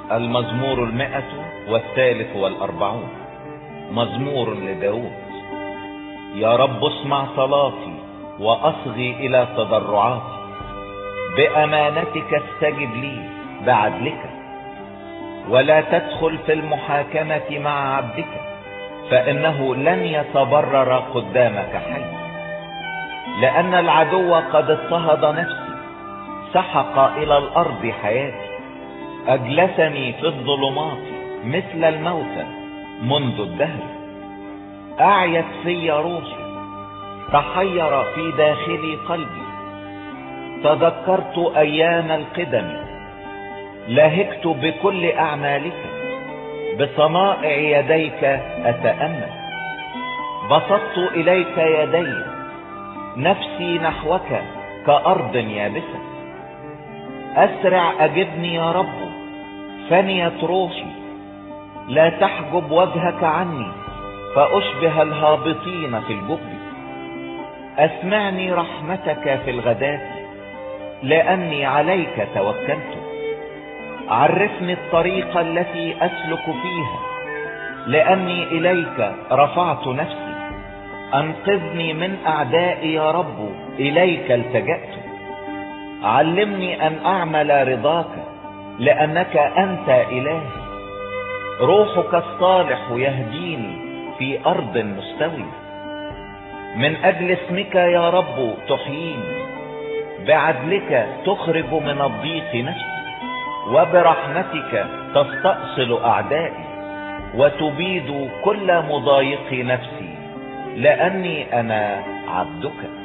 المزمور 143 مزمور لداود. يا رب اسمع صلاتي واصغي الى تضرعاتي، بامانتك استجب لي بعدلك، ولا تدخل في المحاكمة مع عبدك، فانه لن يتبرر قدامك حي. لان العدو قد اضطهد نفسي، سحق الى الارض حياتي، اجلسني في الظلمات مثل الموتى منذ الدهر. اعيت في روحي، تحير في داخلي قلبي، تذكرت ايام القدم، لهجت بكل اعمالك، بصنائع يديك اتأمل. بسطت اليك يدي، نفسي نحوك كأرض يابسة. اسرع اجبني يا رب، فنيت روحي، لا تحجب وجهك عني، فاشبه الهابطين في الجب. اسمعني رحمتك في الغداة، لاني عليك توكلت. عرفني الطريق التي اسلك فيها، لاني اليك رفعت نفسي. انقذني من اعدائي يا رب، اليك التجأت. علمني ان اعمل رضاك، لانك انت الهي. روحك الصالح يهديني في ارض مستوية. من اجل اسمك يا رب تحييني، بعدلك تخرج من الضيق نفسي، وبرحمتك تستأصل اعدائي، وتبيد كل مضايق نفسي، لاني انا عبدك.